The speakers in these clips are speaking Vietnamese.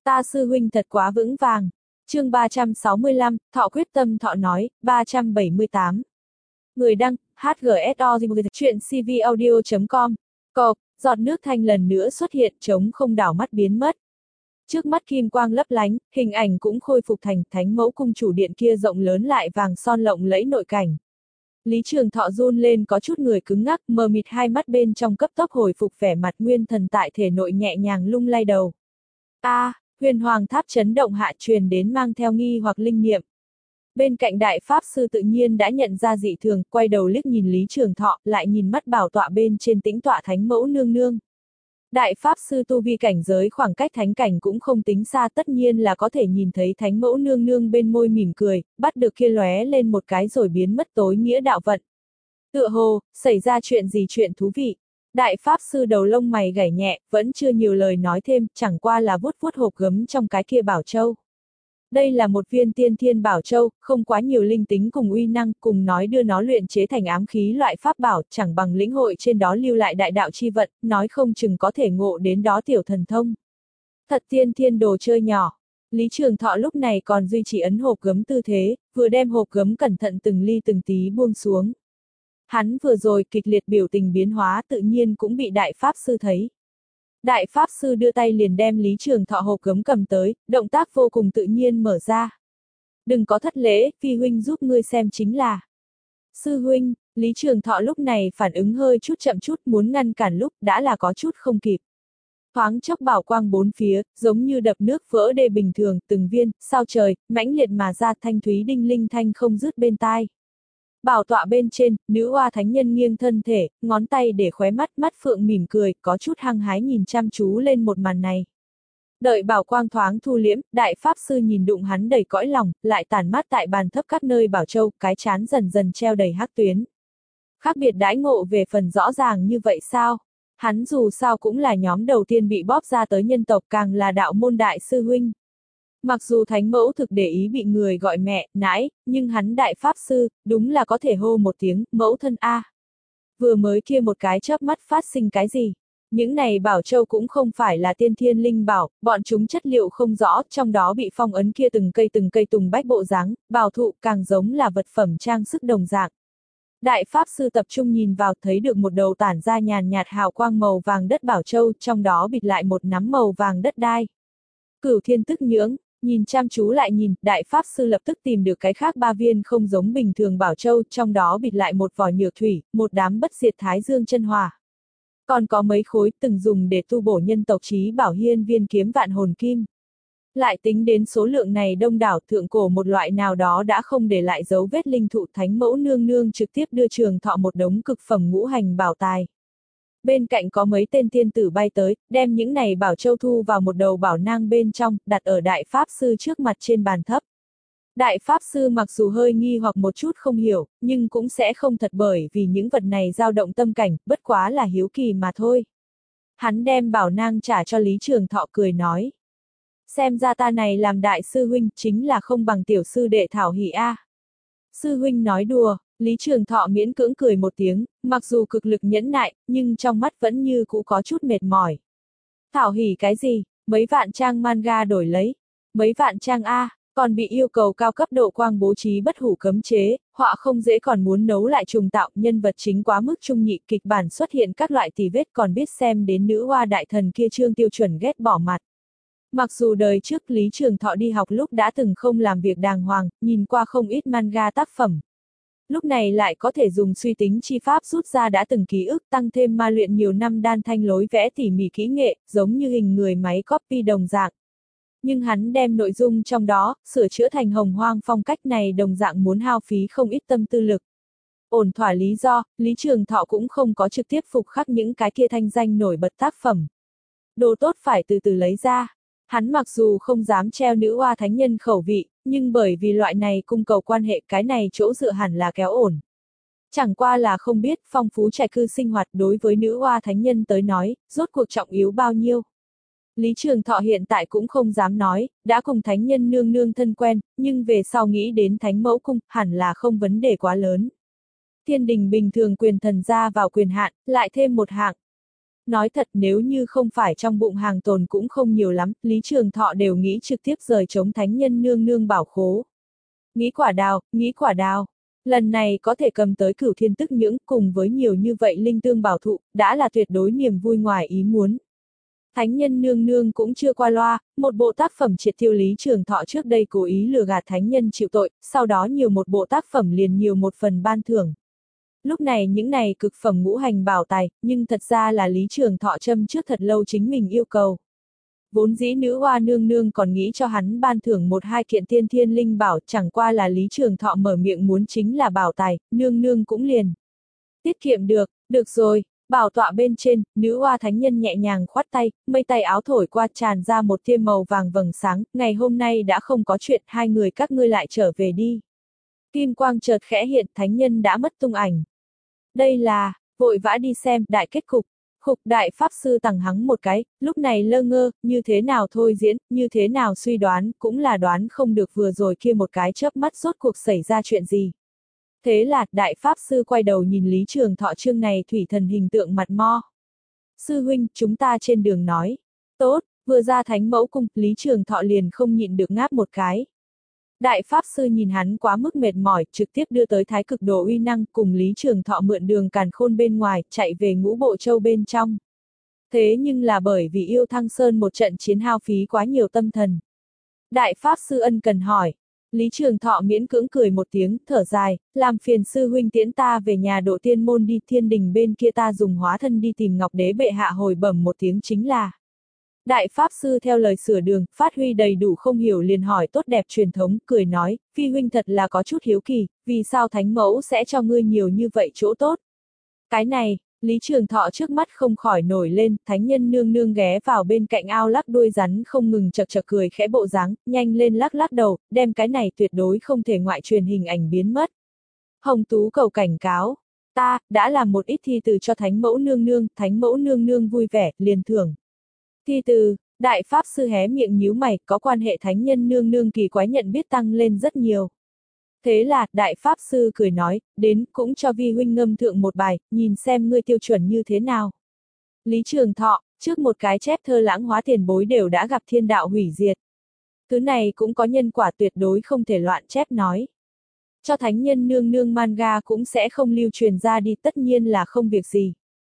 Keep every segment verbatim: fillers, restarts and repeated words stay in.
Ta sư huynh thật quá vững vàng. Chương ba trăm sáu mươi lăm, Thọ quyết tâm Thọ nói, ba trăm bảy mươi tám. Người đăng, hát giê ét o chuyện c v audio chấm com. Cộp, giọt nước thanh lần nữa xuất hiện, trống không đảo mắt biến mất. Trước mắt kim quang lấp lánh, hình ảnh cũng khôi phục thành thánh mẫu cung chủ điện kia rộng lớn lại vàng son lộng lẫy nội cảnh. Lý Trường Thọ run lên có chút người cứng ngắc, mờ mịt hai mắt bên trong cấp tốc hồi phục vẻ mặt nguyên thần tại thể nội nhẹ nhàng lung lay đầu. A, à, huyền hoàng tháp chấn động hạ truyền đến mang theo nghi hoặc linh niệm. Bên cạnh đại pháp sư tự nhiên đã nhận ra dị thường, quay đầu liếc nhìn Lý Trường Thọ, lại nhìn mắt bảo tọa bên trên tĩnh tọa thánh mẫu nương nương. Đại pháp sư tu vi cảnh giới khoảng cách thánh cảnh cũng không tính xa, tất nhiên là có thể nhìn thấy thánh mẫu nương nương bên môi mỉm cười, bắt được kia lóe lên một cái rồi biến mất tối nghĩa đạo vận. Tựa hồ, xảy ra chuyện gì chuyện thú vị. Đại pháp sư đầu lông mày gảy nhẹ, vẫn chưa nhiều lời nói thêm, chẳng qua là vuốt vuốt hộp gấm trong cái kia bảo châu. Đây là một viên tiên thiên bảo châu, không quá nhiều linh tính cùng uy năng, cùng nói đưa nó luyện chế thành ám khí loại pháp bảo, chẳng bằng lĩnh hội trên đó lưu lại đại đạo chi vận, nói không chừng có thể ngộ đến đó tiểu thần thông. Thật tiên thiên đồ chơi nhỏ. Lý Trường Thọ lúc này còn duy trì ấn hộp gấm tư thế, vừa đem hộp gấm cẩn thận từng ly từng tí buông xuống. Hắn vừa rồi kịch liệt biểu tình biến hóa tự nhiên cũng bị đại pháp sư thấy. Đại pháp sư đưa tay liền đem Lý Trường Thọ hộp gấm cầm tới, động tác vô cùng tự nhiên mở ra. Đừng có thất lễ, phi huynh giúp ngươi xem chính là. Sư huynh, Lý Trường Thọ lúc này phản ứng hơi chút chậm chút, muốn ngăn cản lúc đã là có chút không kịp. Thoáng chốc bảo quang bốn phía, giống như đập nước vỡ đê bình thường, từng viên, sao trời, mãnh liệt mà ra, thanh thúy đinh linh thanh không dứt bên tai. Bảo tọa bên trên, nữ oa thánh nhân nghiêng thân thể, ngón tay để khóe mắt, mắt phượng mỉm cười, có chút hăng hái nhìn chăm chú lên một màn này. Đợi bảo quang thoáng thu liễm, đại pháp sư nhìn đụng hắn đầy cõi lòng, lại tản mát tại bàn thấp các nơi bảo châu, cái chán dần dần treo đầy hắc tuyến. Khác biệt đãi ngộ về phần rõ ràng như vậy sao? Hắn dù sao cũng là nhóm đầu tiên bị bóp ra tới nhân tộc, càng là đạo môn đại sư huynh. Mặc dù thánh mẫu thực để ý bị người gọi mẹ, nãi, nhưng hắn đại pháp sư, đúng là có thể hô một tiếng, mẫu thân A. Vừa mới kia một cái chớp mắt phát sinh cái gì? Những này bảo châu cũng không phải là tiên thiên linh bảo, bọn chúng chất liệu không rõ, trong đó bị phong ấn kia từng cây từng cây tùng bách bộ dáng, bảo thụ càng giống là vật phẩm trang sức đồng dạng. Đại pháp sư tập trung nhìn vào thấy được một đầu tản ra nhàn nhạt hào quang màu vàng đất bảo châu, trong đó bịt lại một nắm màu vàng đất đai. Cửu thiên tức nhưỡng. Nhìn chăm chú lại nhìn, đại pháp sư lập tức tìm được cái khác ba viên không giống bình thường bảo châu, trong đó bịt lại một vỏ nhược thủy, một đám bất diệt thái dương chân hỏa. Còn có mấy khối từng dùng để tu bổ nhân tộc trí bảo hiên viên kiếm vạn hồn kim. Lại tính đến số lượng này đông đảo, thượng cổ một loại nào đó đã không để lại dấu vết linh thụ, thánh mẫu nương nương trực tiếp đưa Trường Thọ một đống cực phẩm ngũ hành bảo tài. Bên cạnh có mấy tên tiên tử bay tới, đem những này bảo châu thu vào một đầu bảo nang bên trong, đặt ở đại pháp sư trước mặt trên bàn thấp. Đại pháp sư mặc dù hơi nghi hoặc một chút không hiểu, nhưng cũng sẽ không thật bởi vì những vật này dao động tâm cảnh, bất quá là hiếu kỳ mà thôi. Hắn đem bảo nang trả cho Lý Trường Thọ cười nói. Xem ra ta này làm đại sư huynh chính là không bằng tiểu sư đệ Thảo Hỷ A. Sư huynh nói đùa. Lý Trường Thọ miễn cưỡng cười một tiếng, mặc dù cực lực nhẫn nại, nhưng trong mắt vẫn như cũ có chút mệt mỏi. Thảo hỉ cái gì, mấy vạn trang manga đổi lấy, mấy vạn trang A, còn bị yêu cầu cao cấp độ quang bố trí bất hủ cấm chế, họa không dễ còn muốn nấu lại trùng tạo, nhân vật chính quá mức trung nhị, kịch bản xuất hiện các loại tì vết, còn biết xem đến nữ hoa đại thần kia Trương Tiêu Chuẩn ghét bỏ mặt. Mặc dù đời trước Lý Trường Thọ đi học lúc đã từng không làm việc đàng hoàng, nhìn qua không ít manga tác phẩm. Lúc này lại có thể dùng suy tính chi pháp rút ra đã từng ký ức, tăng thêm ma luyện nhiều năm đan thanh lối vẽ tỉ mỉ kỹ nghệ, giống như hình người máy copy đồng dạng. Nhưng hắn đem nội dung trong đó, sửa chữa thành hồng hoang phong cách này đồng dạng muốn hao phí không ít tâm tư lực. Ổn thỏa lý do, Lý Trường Thọ cũng không có trực tiếp phục khắc những cái kia thanh danh nổi bật tác phẩm. Đồ tốt phải từ từ lấy ra. Hắn mặc dù không dám treo nữ oa thánh nhân khẩu vị, nhưng bởi vì loại này cung cầu quan hệ cái này chỗ dựa hẳn là kéo ổn. Chẳng qua là không biết phong phú trải cư sinh hoạt đối với nữ oa thánh nhân tới nói, rốt cuộc trọng yếu bao nhiêu. Lý Trường Thọ hiện tại cũng không dám nói, đã cùng thánh nhân nương nương thân quen, nhưng về sau nghĩ đến thánh mẫu cung, hẳn là không vấn đề quá lớn. Thiên đình bình thường quyền thần ra vào quyền hạn, lại thêm một hạng. Nói thật nếu như không phải trong bụng hàng tồn cũng không nhiều lắm, Lý Trường Thọ đều nghĩ trực tiếp rời chống thánh nhân nương nương bảo khố. Nghĩ quả đào, nghĩ quả đào. Lần này có thể cầm tới Cửu Thiên Tức Nhưỡng cùng với nhiều như vậy linh tương bảo thụ, đã là tuyệt đối niềm vui ngoài ý muốn. Thánh nhân nương nương cũng chưa qua loa, một bộ tác phẩm triệt tiêu Lý Trường Thọ trước đây cố ý lừa gạt thánh nhân chịu tội, sau đó nhiều một bộ tác phẩm liền nhiều một phần ban thưởng. Lúc này những này cực phẩm ngũ hành bảo tài, nhưng thật ra là Lý Trường Thọ châm trước thật lâu chính mình yêu cầu. Vốn dĩ nữ hoa nương nương còn nghĩ cho hắn ban thưởng một hai kiện tiên thiên linh bảo, chẳng qua là Lý Trường Thọ mở miệng muốn chính là bảo tài, nương nương cũng liền. Tiết kiệm được, được rồi, bảo tọa bên trên, nữ hoa thánh nhân nhẹ nhàng khoát tay, mây tay áo thổi qua tràn ra một tia màu vàng vầng sáng, ngày hôm nay đã không có chuyện, hai người các ngươi lại trở về đi. Kim quang chợt khẽ hiện, thánh nhân đã mất tung ảnh. Đây là, vội vã đi xem, đại kết cục. Khục đại pháp sư tằng hắng một cái, lúc này lơ ngơ, như thế nào thôi diễn, như thế nào suy đoán, cũng là đoán không được vừa rồi kia một cái chớp mắt rốt cuộc xảy ra chuyện gì. Thế là, đại pháp sư quay đầu nhìn Lý Trường Thọ chương này thủy thần hình tượng mặt mo. Sư huynh, chúng ta trên đường nói. Tốt, vừa ra thánh mẫu cung, Lý Trường Thọ liền không nhịn được ngáp một cái. Đại pháp sư nhìn hắn quá mức mệt mỏi, trực tiếp đưa tới thái cực đồ uy năng cùng Lý Trường Thọ mượn đường càn khôn bên ngoài, chạy về ngũ bộ châu bên trong. Thế nhưng là bởi vì yêu Thăng Sơn một trận chiến hao phí quá nhiều tâm thần. Đại pháp sư ân cần hỏi. Lý Trường Thọ miễn cưỡng cười một tiếng, thở dài, làm phiền sư huynh tiễn ta về nhà độ tiên môn đi, thiên đình bên kia ta dùng hóa thân đi tìm Ngọc Đế bệ hạ hồi bẩm một tiếng chính là. Đại pháp sư theo lời sửa đường, phát huy đầy đủ không hiểu liền hỏi tốt đẹp truyền thống, cười nói, phi huynh thật là có chút hiếu kỳ, vì sao thánh mẫu sẽ cho ngươi nhiều như vậy chỗ tốt. Cái này, Lý Trường Thọ trước mắt không khỏi nổi lên, thánh nhân nương nương ghé vào bên cạnh ao lắc đuôi rắn không ngừng chật chật cười khẽ bộ dáng, nhanh lên lắc lắc đầu, đem cái này tuyệt đối không thể ngoại truyền hình ảnh biến mất. Hồng Tú cầu cảnh cáo, ta, đã làm một ít thi từ cho thánh mẫu nương nương, thánh mẫu nương nương vui vẻ, liền thưởng. Thi từ, đại pháp sư hé miệng nhíu mày, có quan hệ thánh nhân nương nương kỳ quái nhận biết tăng lên rất nhiều. Thế là, đại pháp sư cười nói, đến, cũng cho vi huynh ngâm thượng một bài, nhìn xem ngươi tiêu chuẩn như thế nào. Lý Trường Thọ, trước một cái chép thơ lãng hóa tiền bối đều đã gặp thiên đạo hủy diệt. Thứ này cũng có nhân quả tuyệt đối không thể loạn chép nói. Cho thánh nhân nương nương manga cũng sẽ không lưu truyền ra đi, tất nhiên là không việc gì.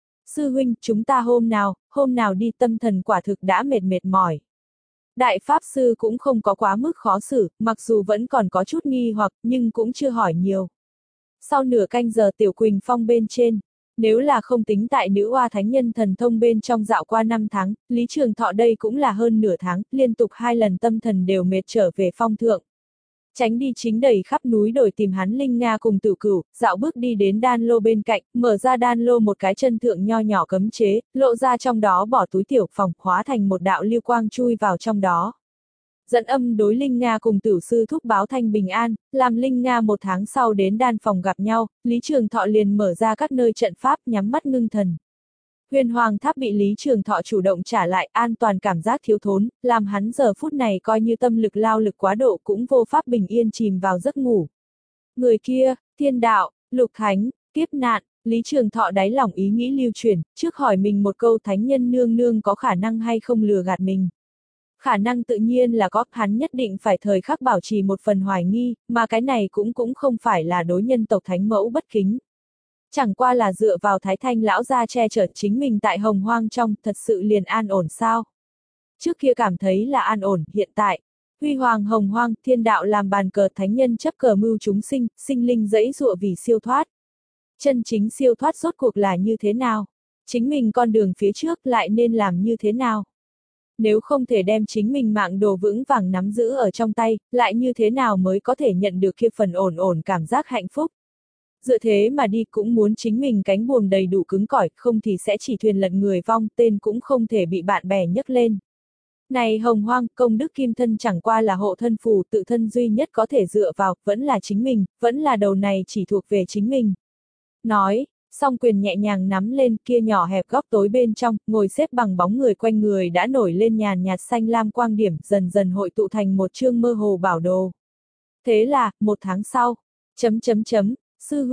Sư huynh, chúng ta hôm nào, hôm nào đi, tâm thần quả thực đã mệt mệt mỏi. Đại pháp sư cũng không có quá mức khó xử, mặc dù vẫn còn có chút nghi hoặc, nhưng cũng chưa hỏi nhiều. Sau nửa canh giờ Tiểu Quỳnh Phong bên trên, nếu là không tính tại nữ oa thánh nhân thần thông bên trong dạo qua năm tháng, Lý Trường Thọ đây cũng là hơn nửa tháng, liên tục hai lần tâm thần đều mệt trở về phong thượng. Tránh đi chính đầy khắp núi đồi tìm hắn Linh Nga cùng Tử Cửu, dạo bước đi đến đan lô bên cạnh, mở ra đan lô một cái chân thượng nho nhỏ cấm chế, lộ ra trong đó bỏ túi tiểu phòng, hóa thành một đạo lưu quang chui vào trong đó. Dẫn âm đối Linh Nga cùng Tử sư thúc báo thanh bình an, làm Linh Nga một tháng sau đến đan phòng gặp nhau, Lý Trường Thọ liền mở ra các nơi trận pháp nhắm mắt ngưng thần. Huyền Hoàng Tháp bị Lý Trường Thọ chủ động trả lại, an toàn cảm giác thiếu thốn, làm hắn giờ phút này coi như tâm lực lao lực quá độ cũng vô pháp bình yên chìm vào giấc ngủ. Người kia, thiên đạo, lục thánh, kiếp nạn, Lý Trường Thọ đáy lòng ý nghĩ lưu chuyển, trước hỏi mình một câu thánh nhân nương nương có khả năng hay không lừa gạt mình. Khả năng tự nhiên là có, hắn nhất định phải thời khắc bảo trì một phần hoài nghi, mà cái này cũng cũng không phải là đối nhân tộc thánh mẫu bất kính. Chẳng qua là dựa vào Thái Thanh lão gia che chở chính mình tại hồng hoang trong, thật sự liền an ổn sao? Trước kia cảm thấy là an ổn, hiện tại, huy hoàng hồng hoang, thiên đạo làm bàn cờ thánh nhân chấp cờ mưu chúng sinh, sinh linh dẫy dụa vì siêu thoát. Chân chính siêu thoát rốt cuộc là như thế nào? Chính mình con đường phía trước lại nên làm như thế nào? Nếu không thể đem chính mình mạng đồ vững vàng nắm giữ ở trong tay, lại như thế nào mới có thể nhận được kia phần ổn ổn cảm giác hạnh phúc? Dựa thế mà đi cũng muốn chính mình cánh buồm đầy đủ cứng cỏi, không thì sẽ chỉ thuyền lật người vong, tên cũng không thể bị bạn bè nhấc lên. Này hồng hoang, công đức kim thân chẳng qua là hộ thân phù, tự thân duy nhất có thể dựa vào, vẫn là chính mình, vẫn là đầu này chỉ thuộc về chính mình. Nói, song quyền nhẹ nhàng nắm lên, kia nhỏ hẹp góc tối bên trong, ngồi xếp bằng bóng người quanh người đã nổi lên nhàn nhạt xanh lam quang điểm, dần dần hội tụ thành một chương mơ hồ bảo đồ. Thế là, một tháng sau, chấm chấm chấm, sư huynh,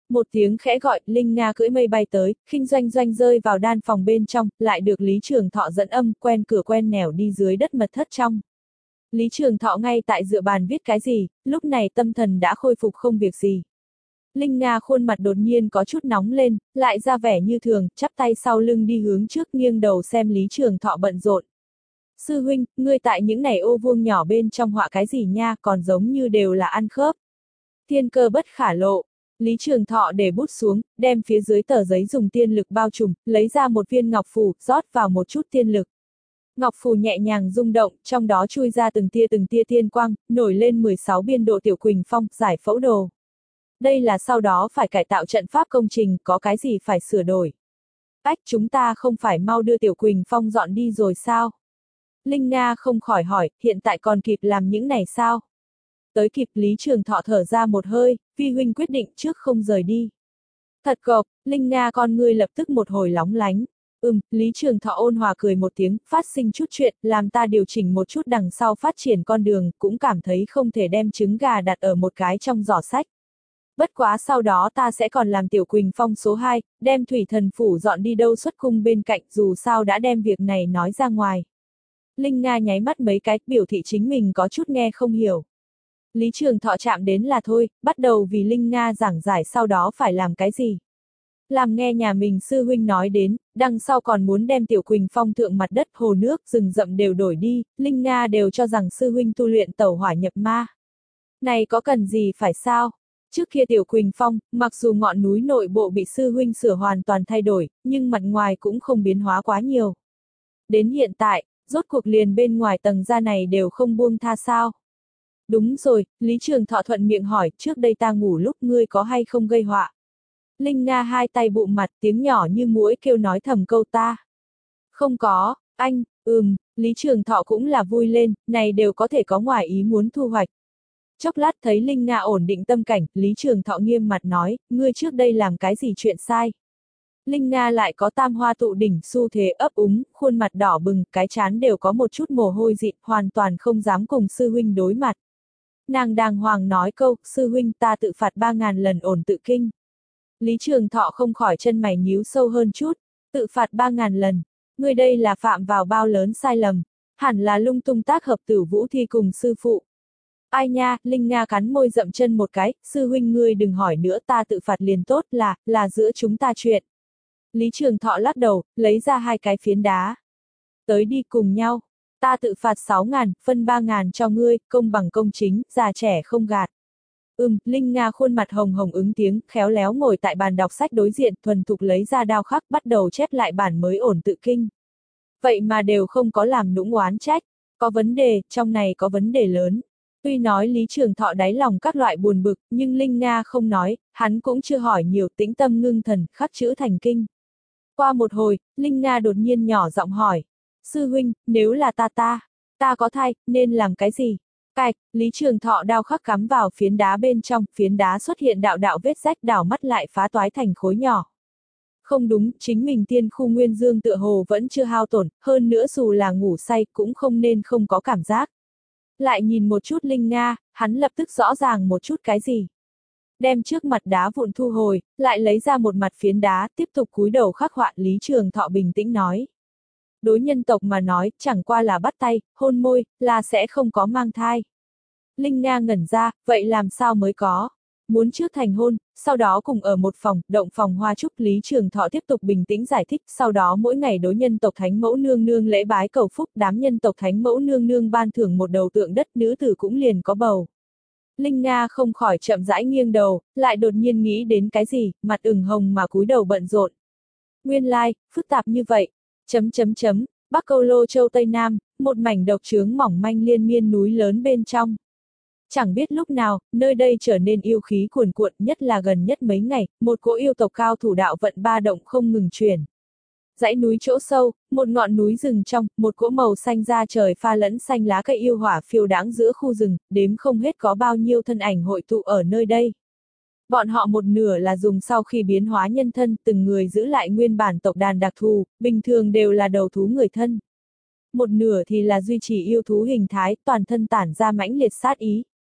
Một tiếng khẽ gọi, Linh Nga cưỡi mây bay tới, khinh doanh doanh rơi vào đan phòng bên trong, lại được Lý Trường Thọ dẫn âm, quen cửa quen nẻo đi dưới đất mật thất trong. Lý Trường Thọ ngay tại dựa bàn viết cái gì, lúc này tâm thần đã khôi phục không việc gì. Linh Nga khuôn mặt đột nhiên có chút nóng lên, lại ra vẻ như thường, chắp tay sau lưng đi hướng trước nghiêng đầu xem Lý Trường Thọ bận rộn. Sư huynh, ngươi tại những này ô vuông nhỏ bên trong họa cái gì nha, còn giống như đều là ăn khớp. Thiên cơ bất khả lộ. Lý Trường Thọ để bút xuống, đem phía dưới tờ giấy dùng tiên lực bao trùm, lấy ra một viên ngọc phù, rót vào một chút tiên lực. Ngọc phù nhẹ nhàng rung động, trong đó chui ra từng tia từng tia tiên quang, nổi lên mười sáu biên độ tiểu quỳnh phong, giải phẫu đồ. Đây là sau đó phải cải tạo trận pháp công trình, có cái gì phải sửa đổi. Ách, chúng ta không phải mau đưa tiểu quỳnh phong dọn đi rồi sao? Linh Nga không khỏi hỏi, hiện tại còn kịp làm những này sao? Tới kịp. Lý Trường Thọ thở ra một hơi, vi huynh quyết định trước không rời đi. Thật gộp, Linh Nga con ngươi lập tức một hồi lóng lánh. Ừm, Lý Trường Thọ ôn hòa cười một tiếng, phát sinh chút chuyện, làm ta điều chỉnh một chút đằng sau phát triển con đường, cũng cảm thấy không thể đem trứng gà đặt ở một cái trong giỏ sách. Bất quá sau đó ta sẽ còn làm tiểu quỳnh phong số hai, đem thủy thần phủ dọn đi đâu xuất cung bên cạnh, dù sao đã đem việc này nói ra ngoài. Linh Nga nháy mắt mấy cái, biểu thị chính mình có chút nghe không hiểu. Lý Trường Thọ chạm đến là thôi, bắt đầu vì Linh Nga giảng giải sau đó phải làm cái gì. Làm nghe nhà mình sư huynh nói đến, đằng sau còn muốn đem tiểu quỳnh phong thượng mặt đất, hồ nước, rừng rậm đều đổi đi, Linh Nga đều cho rằng sư huynh tu luyện tẩu hỏa nhập ma. Này có cần gì phải sao? Trước kia tiểu quỳnh phong, mặc dù ngọn núi nội bộ bị sư huynh sửa hoàn toàn thay đổi, nhưng mặt ngoài cũng không biến hóa quá nhiều. Đến hiện tại, rốt cuộc liền bên ngoài tầng da này đều không buông tha sao? Đúng rồi, Lý Trường Thọ thuận miệng hỏi, trước đây ta ngủ lúc ngươi có hay không gây họa? Linh Nga hai tay bụm mặt, tiếng nhỏ như muỗi kêu nói thầm câu ta. Không có, anh, ừm, Lý Trường Thọ cũng là vui lên, này đều có thể có ngoài ý muốn thu hoạch. Chốc lát thấy Linh Nga ổn định tâm cảnh, Lý Trường Thọ nghiêm mặt nói, ngươi trước đây làm cái gì chuyện sai? Linh Nga lại có tam hoa tụ đỉnh xu thế ấp úng, khuôn mặt đỏ bừng, cái trán đều có một chút mồ hôi dị, hoàn toàn không dám cùng sư huynh đối mặt. Nàng đàng hoàng nói câu, sư huynh ta tự phạt ba ngàn lần ổn tự kinh. Lý Trường Thọ không khỏi chân mày nhíu sâu hơn chút, tự phạt ba ngàn lần, ngươi đây là phạm vào bao lớn sai lầm, hẳn là lung tung tác hợp Tử Vũ Thi cùng sư phụ. Ai nha, Linh Nga cắn môi dậm chân một cái, sư huynh ngươi đừng hỏi nữa, ta tự phạt liền tốt, là, là giữa chúng ta chuyện. Lý Trường Thọ lắc đầu, lấy ra hai cái phiến đá. Tới đi cùng nhau, ta tự phạt sáu ngàn, phân ba ngàn cho ngươi, công bằng công chính, già trẻ không gạt. Ừm, Linh Nga khuôn mặt hồng hồng ứng tiếng, khéo léo ngồi tại bàn đọc sách đối diện, thuần thục lấy ra đao khắc, bắt đầu chép lại bản mới ổn tự kinh. Vậy mà đều không có làm nũng oán trách, có vấn đề, trong này có vấn đề lớn. Tuy nói Lý Trường Thọ đáy lòng các loại buồn bực, nhưng Linh Nga không nói, hắn cũng chưa hỏi nhiều, tĩnh tâm ngưng thần, khắc chữ thành kinh. Qua một hồi, Linh Nga đột nhiên nhỏ giọng hỏi, sư huynh, nếu là ta ta, ta có thai, nên làm cái gì? Cạch, Lý Trường Thọ đao khắc cắm vào phiến đá bên trong, phiến đá xuất hiện đạo đạo vết rách, đảo mắt lại phá toái thành khối nhỏ. Không đúng, chính mình tiên khu nguyên dương tựa hồ vẫn chưa hao tổn, hơn nữa dù là ngủ say cũng không nên không có cảm giác. Lại nhìn một chút Linh Nga, hắn lập tức rõ ràng một chút cái gì. Đem trước mặt đá vụn thu hồi, lại lấy ra một mặt phiến đá, tiếp tục cúi đầu khắc họa. Lý Trường Thọ bình tĩnh nói. Đối nhân tộc mà nói, chẳng qua là bắt tay, hôn môi, là sẽ không có mang thai. Linh Nga ngẩn ra, vậy làm sao mới có? Muốn trước thành hôn, sau đó cùng ở một phòng, động phòng hoa trúc. Lý Trường Thọ tiếp tục bình tĩnh giải thích, sau đó mỗi ngày đối nhân tộc thánh mẫu nương nương lễ bái cầu phúc, đám nhân tộc thánh mẫu nương nương ban thưởng một đầu tượng đất, nữ tử cũng liền có bầu. Linh Nga không khỏi chậm rãi nghiêng đầu, lại đột nhiên nghĩ đến cái gì, mặt ửng hồng mà cúi đầu bận rộn. Nguyên lai, like, phức tạp như vậy. Chấm chấm chấm, Bắc Câu Lô Châu Tây Nam, một mảnh độc trướng mỏng manh liên miên núi lớn bên trong. Chẳng biết lúc nào, nơi đây trở nên yêu khí cuồn cuộn, nhất là gần nhất mấy ngày, một cỗ yêu tộc cao thủ đạo vận ba động không ngừng chuyển. Dãy núi chỗ sâu, một ngọn núi rừng trong, một cỗ màu xanh da trời pha lẫn xanh lá cây yêu hỏa phiêu đãng giữa khu rừng, đếm không hết có bao nhiêu thân ảnh hội tụ ở nơi đây. Bọn họ một nửa là dùng sau khi biến hóa nhân thân, từng người giữ lại nguyên bản tộc đàn đặc thù, bình thường đều là đầu thú người thân. Một nửa thì là duy trì yêu thú hình thái, toàn thân tản ra mãnh liệt sát ý.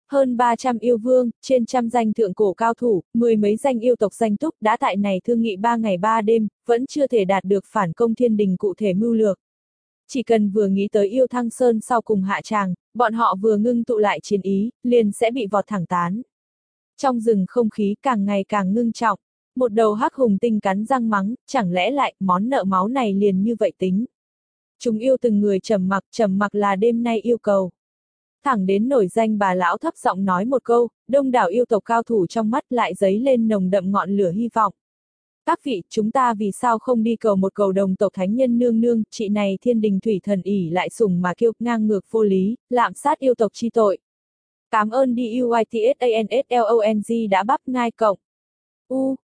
Hơn ba trăm yêu vương, trên trăm danh thượng cổ cao thủ, mười mấy danh yêu tộc danh túc đã tại này thương nghị ba ngày ba đêm, vẫn chưa thể đạt được phản công thiên đình cụ thể mưu lược. Chỉ cần vừa nghĩ tới yêu thăng sơn sau cùng hạ tràng, bọn họ vừa ngưng tụ lại chiến ý, liền sẽ bị vọt thẳng tán. Trong rừng không khí càng ngày càng ngưng trọng, một đầu hắc hùng tinh cắn răng mắng, chẳng lẽ lại, món nợ máu này liền như vậy tính. Chúng yêu từng người trầm mặc, trầm mặc là đêm nay yêu cầu. Thẳng đến nổi danh bà lão thấp giọng nói một câu, đông đảo yêu tộc cao thủ trong mắt lại dấy lên nồng đậm ngọn lửa hy vọng. Các vị, chúng ta vì sao không đi cầu một cầu đồng tộc thánh nhân nương nương, chị này thiên đình thủy thần ỷ lại sùng mà kiêu, ngang ngược vô lý, lạm sát yêu tộc chi tội. Cảm ơn đi u i t s a n s l o n g đã bắp ngai cộng. U,